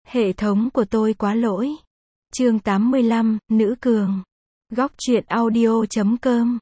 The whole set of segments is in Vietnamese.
Hệ thống của tôi quá lỗi. Chương 85, Nữ cường. Góc truyện audio.com.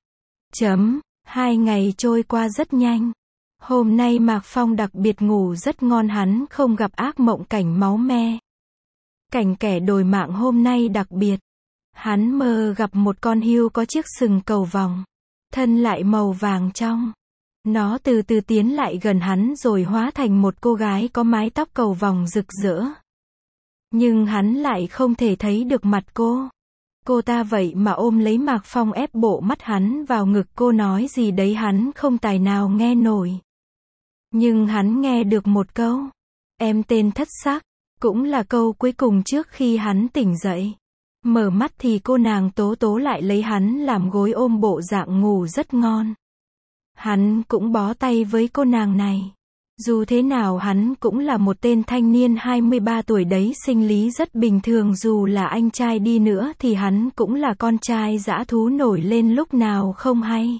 2 ngày trôi qua rất nhanh. Hôm nay Mạc Phong đặc biệt ngủ rất ngon, hắn không gặp ác mộng cảnh máu me. Cảnh kẻ đồi mạng hôm nay đặc biệt. Hắn mơ gặp một con hươu có chiếc sừng cầu vòng. Thân lại màu vàng trong. Nó từ từ tiến lại gần hắn rồi hóa thành một cô gái có mái tóc cầu vòng rực rỡ. Nhưng hắn lại không thể thấy được mặt cô. Cô ta vậy mà ôm lấy Mạc Phong ép bộ mắt hắn vào ngực, cô nói gì đấy hắn không tài nào nghe nổi. Nhưng hắn nghe được một câu. Em tên thất sắc. Cũng là câu cuối cùng trước khi hắn tỉnh dậy. Mở mắt thì cô nàng Tố Tố lại lấy hắn làm gối ôm, bộ dạng ngủ rất ngon. Hắn cũng bó tay với cô nàng này. Dù thế nào hắn cũng là một tên thanh niên 23 tuổi đấy, sinh lý rất bình thường, dù là anh trai đi nữa thì hắn cũng là con trai dã thú nổi lên lúc nào không hay.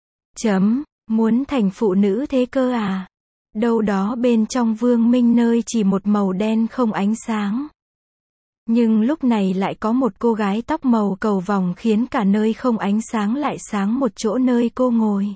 Muốn thành phụ nữ thế cơ à? Đâu đó bên trong Vương Minh nơi chỉ một màu đen không ánh sáng. Nhưng lúc này lại có một cô gái tóc màu cầu vòng khiến cả nơi không ánh sáng lại sáng một chỗ nơi cô ngồi.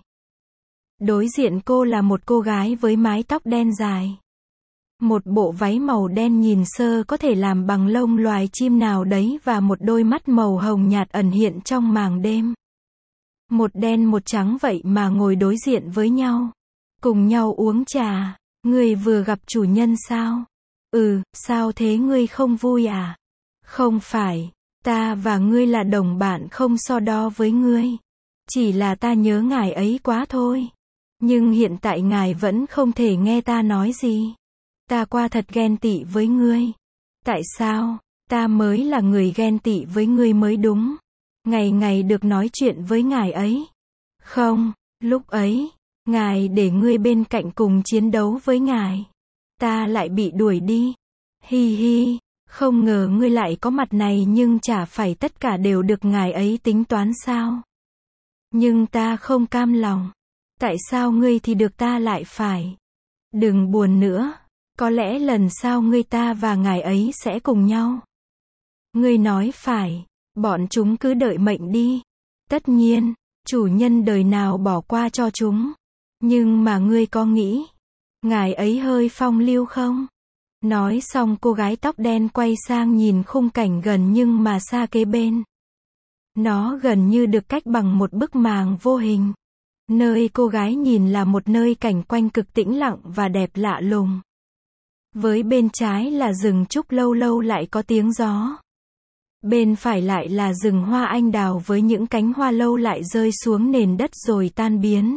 Đối diện cô là một cô gái với mái tóc đen dài. Một bộ váy màu đen nhìn sơ có thể làm bằng lông loài chim nào đấy và một đôi mắt màu hồng nhạt ẩn hiện trong màng đêm. Một đen một trắng vậy mà ngồi đối diện với nhau. Cùng nhau uống trà. Người vừa gặp chủ nhân sao? Sao thế, ngươi không vui à? Không phải, ta và ngươi là đồng bạn, không so đo với ngươi. Chỉ là ta nhớ ngài ấy quá thôi. Nhưng hiện tại ngài vẫn không thể nghe ta nói gì. Ta quả thật ghen tị với ngươi. Tại sao? Ta mới là người ghen tị với ngươi mới đúng. Ngày ngày được nói chuyện với ngài ấy. Không, lúc ấy, ngài để ngươi bên cạnh cùng chiến đấu với ngài. Ta lại bị đuổi đi. Hi hi, không ngờ ngươi lại có mặt này, nhưng chả phải tất cả đều được ngài ấy tính toán sao? Nhưng ta không cam lòng. Tại sao ngươi thì được ta lại phải? Đừng buồn nữa. Có lẽ lần sau ngươi ta và ngài ấy sẽ cùng nhau. Ngươi nói phải. Bọn chúng cứ đợi mệnh đi. Tất nhiên, chủ nhân đời nào bỏ qua cho chúng. Nhưng mà ngươi có nghĩ ngài ấy hơi phong lưu không? Nói xong cô gái tóc đen quay sang nhìn khung cảnh gần nhưng mà xa kế bên. Nó gần như được cách bằng một bức màng vô hình. Nơi cô gái nhìn là một nơi cảnh quanh cực tĩnh lặng và đẹp lạ lùng. Với bên trái là rừng trúc, lâu lâu lại có tiếng gió. Bên phải lại là rừng hoa anh đào với những cánh hoa lâu lại rơi xuống nền đất rồi tan biến.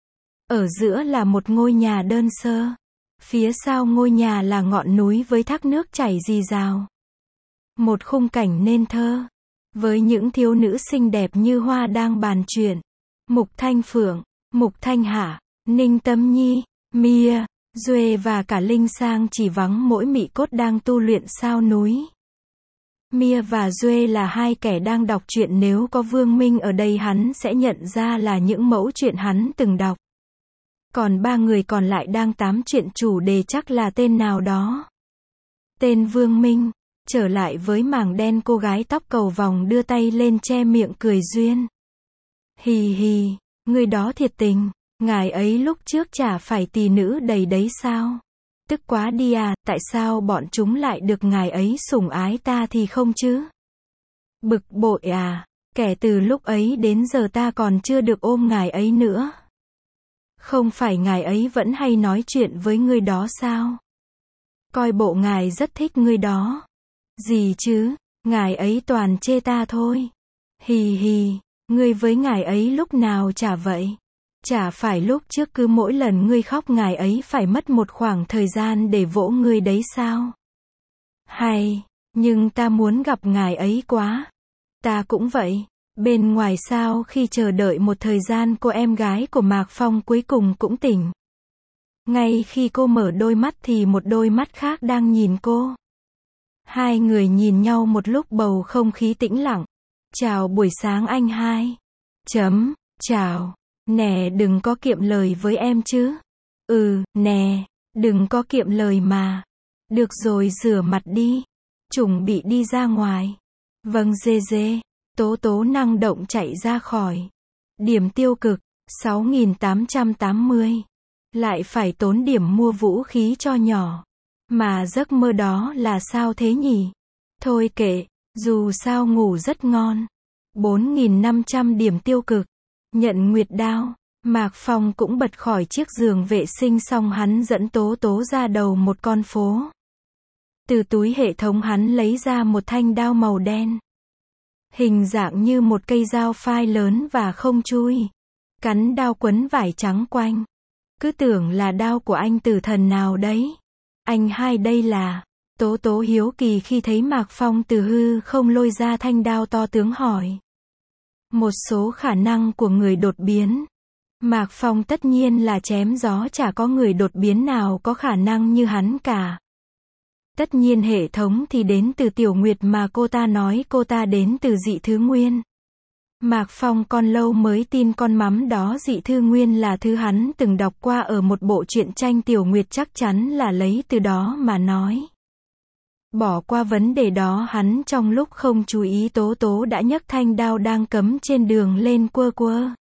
Ở giữa là một ngôi nhà đơn sơ. Phía sau ngôi nhà là ngọn núi với thác nước chảy rì rào. Một khung cảnh nên thơ. Với những thiếu nữ xinh đẹp như hoa đang bàn chuyện. Mục Thanh Phượng, Mục Thanh Hạ, Ninh Tâm Nhi, Mia, Duệ và cả Linh Sang, chỉ vắng mỗi Mị Cốt đang tu luyện sao núi. Mia và Duệ là hai kẻ đang đọc truyện, nếu có Vương Minh ở đây hắn sẽ nhận ra là những mẫu truyện hắn từng đọc. Còn 3 người còn lại đang tám chuyện chủ đề, chắc là tên nào đó. Tên Vương Minh. Trở lại với màng đen, cô gái tóc cầu vòng đưa tay lên che miệng cười duyên. Hì hì, người đó thiệt tình. Ngài ấy lúc trước chả phải tỷ nữ đầy đấy sao? Tức quá đi à, tại sao bọn chúng lại được ngài ấy sủng ái, ta thì không chứ? Bực bội à, kể từ lúc ấy đến giờ ta còn chưa được ôm ngài ấy nữa. Không phải ngài ấy vẫn hay nói chuyện với ngươi đó sao? Coi bộ ngài rất thích ngươi đó. Gì chứ, ngài ấy toàn chê ta thôi. Hì hì, ngươi với ngài ấy lúc nào chả vậy? Chả phải lúc trước cứ mỗi lần ngươi khóc ngài ấy phải mất một khoảng thời gian để vỗ ngươi đấy sao? Hay, nhưng ta muốn gặp ngài ấy quá. Ta cũng vậy. Bên ngoài sau khi chờ đợi một thời gian, cô em gái của Mạc Phong cuối cùng cũng tỉnh. Ngay khi cô mở đôi mắt thì một đôi mắt khác đang nhìn cô. Hai người nhìn nhau một lúc, bầu không khí tĩnh lặng. Chào buổi sáng anh hai. Chào. Nè, đừng có kiệm lời với em chứ. Nè, đừng có kiệm lời mà. Được rồi, rửa mặt đi. Chuẩn bị đi ra ngoài. Vâng dê dê. Tố tố năng động chạy ra khỏi. Điểm tiêu cực, 6.880. Lại phải tốn điểm mua vũ khí cho nhỏ. Mà giấc mơ đó là sao thế nhỉ? Thôi kệ, dù sao ngủ rất ngon. 4.500 điểm tiêu cực. Nhận nguyệt đao. Mạc Phong cũng bật khỏi chiếc giường vệ sinh xong hắn dẫn tố tố ra đầu một con phố. Từ túi hệ thống hắn lấy ra một thanh đao màu đen. Hình dạng như một cây dao phai lớn và không chui. Cắn đao quấn vải trắng quanh. Cứ tưởng là đao của anh tử thần nào đấy. Anh hai đây là... Tố tố hiếu kỳ khi thấy Mạc Phong từ hư không lôi ra thanh đao to tướng hỏi. Một số khả năng của người đột biến. Mạc Phong tất nhiên là chém gió, chả có người đột biến nào có khả năng như hắn cả. Tất nhiên hệ thống thì đến từ Tiểu Nguyệt mà cô ta nói cô ta đến từ dị thứ nguyên. Mạc Phong còn lâu mới tin con mắm đó, dị thư nguyên là thứ hắn từng đọc qua ở một bộ truyện tranh. Tiểu Nguyệt chắc chắn là lấy từ đó mà nói. Bỏ qua vấn đề đó, hắn trong lúc không chú ý tố tố đã nhấc thanh đao đang cắm trên đường lên quơ quơ.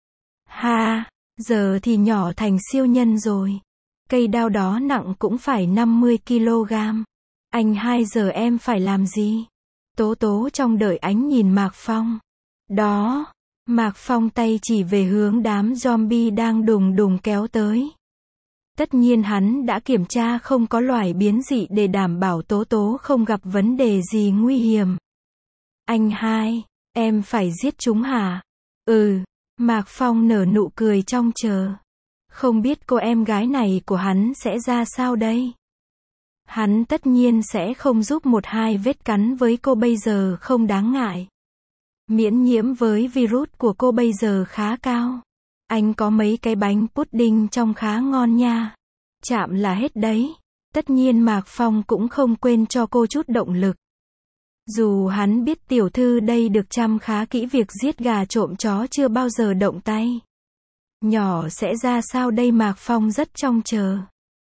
Ha, giờ thì nhỏ thành siêu nhân rồi. Cây đao đó nặng cũng phải 50 kg. Anh hai giờ em phải làm gì? Tố tố trong đợi ánh nhìn Mạc Phong. Đó, Mạc Phong tay chỉ về hướng đám zombie đang đùng đùng kéo tới. Tất nhiên hắn đã kiểm tra không có loài biến dị để đảm bảo tố tố không gặp vấn đề gì nguy hiểm. Anh hai, em phải giết chúng hả? Ừ, Mạc Phong nở nụ cười trong chờ. Không biết cô em gái này của hắn sẽ ra sao đây? Hắn tất nhiên sẽ không giúp một hai vết cắn với cô bây giờ không đáng ngại. Miễn nhiễm với virus của cô bây giờ khá cao. Anh có mấy cái bánh pudding trong khá ngon nha. Chạm là hết đấy. Tất nhiên Mạc Phong cũng không quên cho cô chút động lực. Dù hắn biết tiểu thư đây được chăm khá kỹ, việc giết gà trộm chó chưa bao giờ động tay. Nhỏ sẽ ra sao đây? Mạc Phong rất trông chờ.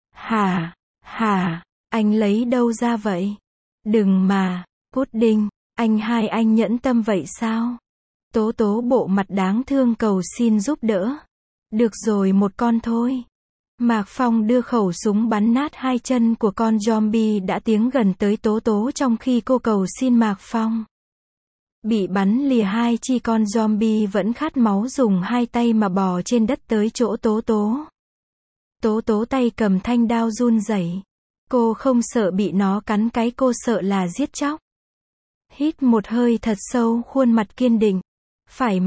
Hả, anh lấy đâu ra vậy? Đừng mà, pudding, anh hai anh nhẫn tâm vậy sao? Tố tố bộ mặt đáng thương cầu xin giúp đỡ. Được rồi, một con thôi. Mạc Phong đưa khẩu súng bắn nát hai chân của con zombie đã tiến gần tới tố tố trong khi cô cầu xin Mạc Phong. Bị bắn lìa hai chi, con zombie vẫn khát máu dùng hai tay mà bò trên đất tới chỗ tố tố. Tố tố tay cầm thanh đao run rẩy. Cô không sợ bị nó cắn, cái cô sợ là giết chóc. Hít một hơi thật sâu, khuôn mặt kiên định. Phải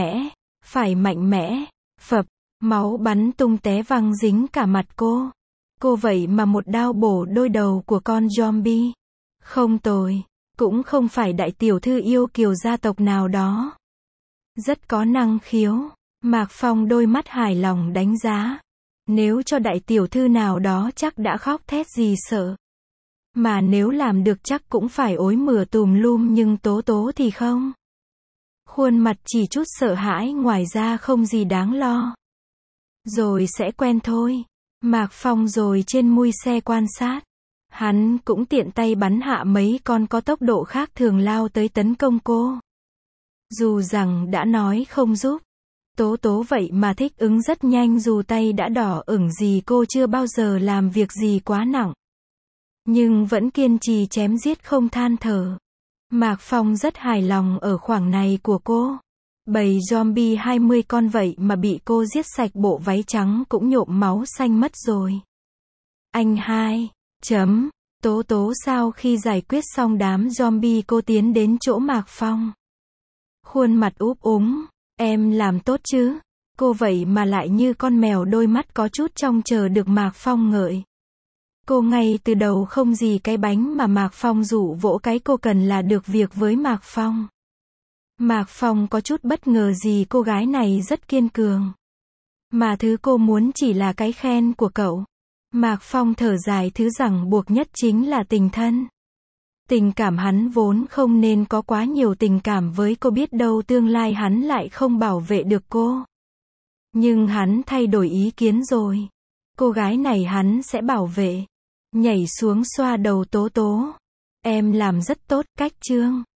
mạnh mẽ, phập, máu bắn tung té văng dính cả mặt cô. Cô vậy mà một đao bổ đôi đầu của con zombie. Không tồi, cũng không phải đại tiểu thư yêu kiều gia tộc nào đó. Rất có năng khiếu. Mạc Phong đôi mắt hài lòng đánh giá. Nếu cho đại tiểu thư nào đó chắc đã khóc thét gì sợ. Mà nếu làm được chắc cũng phải ối mửa tùm lum, nhưng tố tố thì không. Khuôn mặt chỉ chút sợ hãi, ngoài ra không gì đáng lo. Rồi sẽ quen thôi. Mạc Phong rồi trên mui xe quan sát. Hắn cũng tiện tay bắn hạ mấy con có tốc độ khác thường lao tới tấn công cô. Dù rằng đã nói không giúp. Tố tố vậy mà thích ứng rất nhanh, dù tay đã đỏ ửng gì, cô chưa bao giờ làm việc gì quá nặng. Nhưng vẫn kiên trì chém giết không than thở. Mạc Phong rất hài lòng ở khoảng này của cô. Bầy zombie 20 con vậy mà bị cô giết sạch, bộ váy trắng cũng nhộm máu xanh mất rồi. Anh hai, tố tố sau khi giải quyết xong đám zombie, cô tiến đến chỗ Mạc Phong. Khuôn mặt úp úng, em làm tốt chứ? Cô vậy mà lại như con mèo, đôi mắt có chút trông chờ được Mạc Phong ngợi. Cô ngay từ đầu không gì cái bánh mà Mạc Phong dụ vỗ, cái cô cần là được việc với Mạc Phong. Mạc Phong có chút bất ngờ gì, cô gái này rất kiên cường. Mà thứ cô muốn chỉ là cái khen của cậu. Mạc Phong thở dài, thứ ràng buộc nhất chính là tình thân. Tình cảm hắn vốn không nên có quá nhiều tình cảm với cô, biết đâu tương lai hắn lại không bảo vệ được cô. Nhưng hắn thay đổi ý kiến rồi. Cô gái này hắn sẽ bảo vệ. Nhảy xuống xoa đầu Tố Tố. Em làm rất tốt, cách chương.